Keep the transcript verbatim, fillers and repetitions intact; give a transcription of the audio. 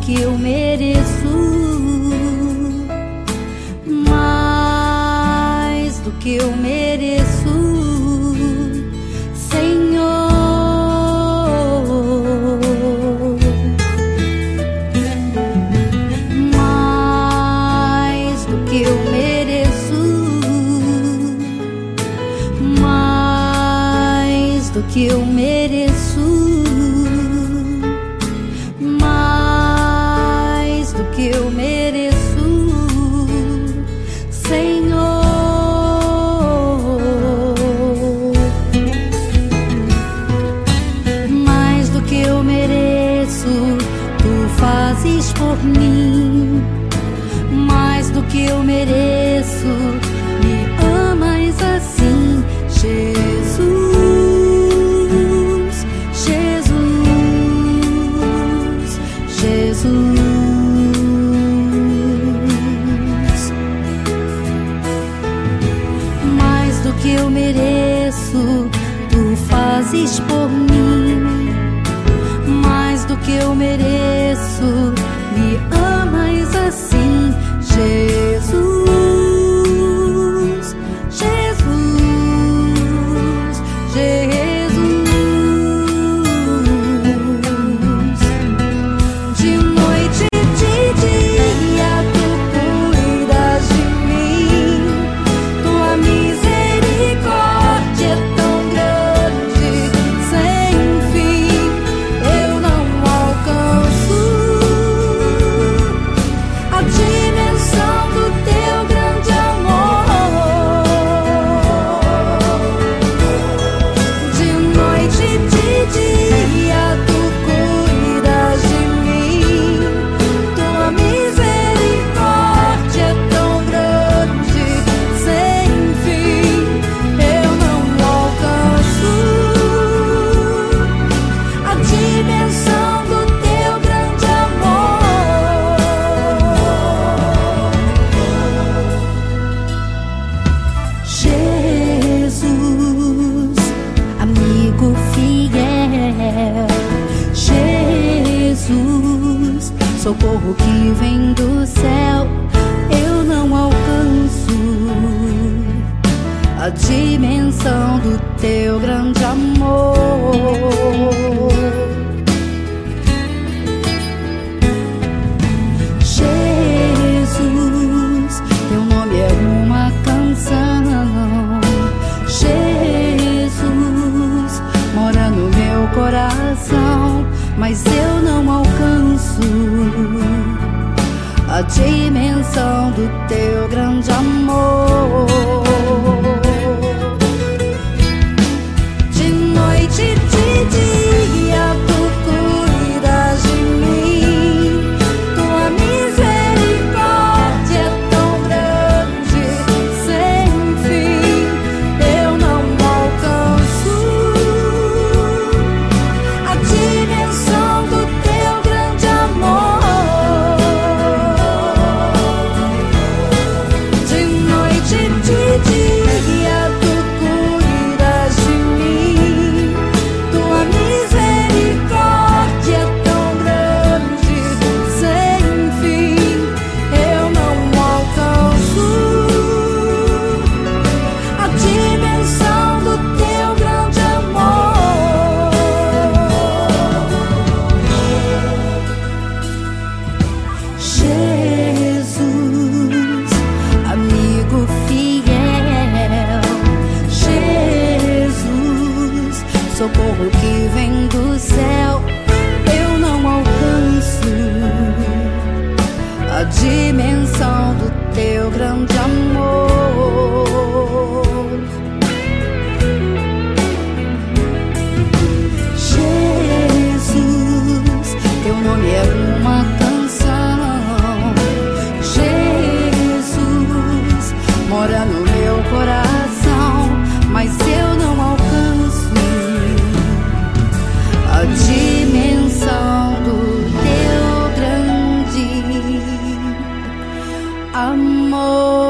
que eu mereço, mais do que eu mereço, Senhor. Mais do que eu mereço, mais do que eu mereço, mais do que eu mereço, Senhor. Mais do que eu mereço, tu fazes por mim. Mais do que eu mereço, me amas assim, Jesus, Jesus, Jesus. Mais do que eu mereço, tu fazes por mim. Mais do que eu mereço, me amas assim, Jesus, Jesus, Jesus. De noite e de dia tu cuidas de mim. Tua misericórdia é tão grande, sem fim. Eu não alcanço a dimensão do teu grande amor. De noite e de dia tu cuidas de mim. Tua misericórdia é tão grande, sem fim. Eu não alcanço a dimensão do teu grande amor. Jesus, amigo fiel. Jesus, socorro que vem do céu. Eu não alcanço a dimensão do teu grande amor. Jesus, teu nome é uma canção. Jesus, mora no meu coração, mas eu não alcanço a dimensão do teu grande amor. De noite e de dia tu cuidas de mim. Tua misericórdia é tão grande, sem fim. Eu não alcanço a dimensão do teu grande amor. De noite e de dia tu cuidas de mim. Tua misericórdia é tão grande, sem fim. Eu não alcanço a dimensão do teu grande amor. Jesus, amigo fiel. Jesus, socorro que vem do céu. Eu não alcanço a dimensão do teu grande amor. Jesus, teu nome é uma canção. Jesus, mora no meu coração, mas eu não alcanço a dimensão do teu grande amor.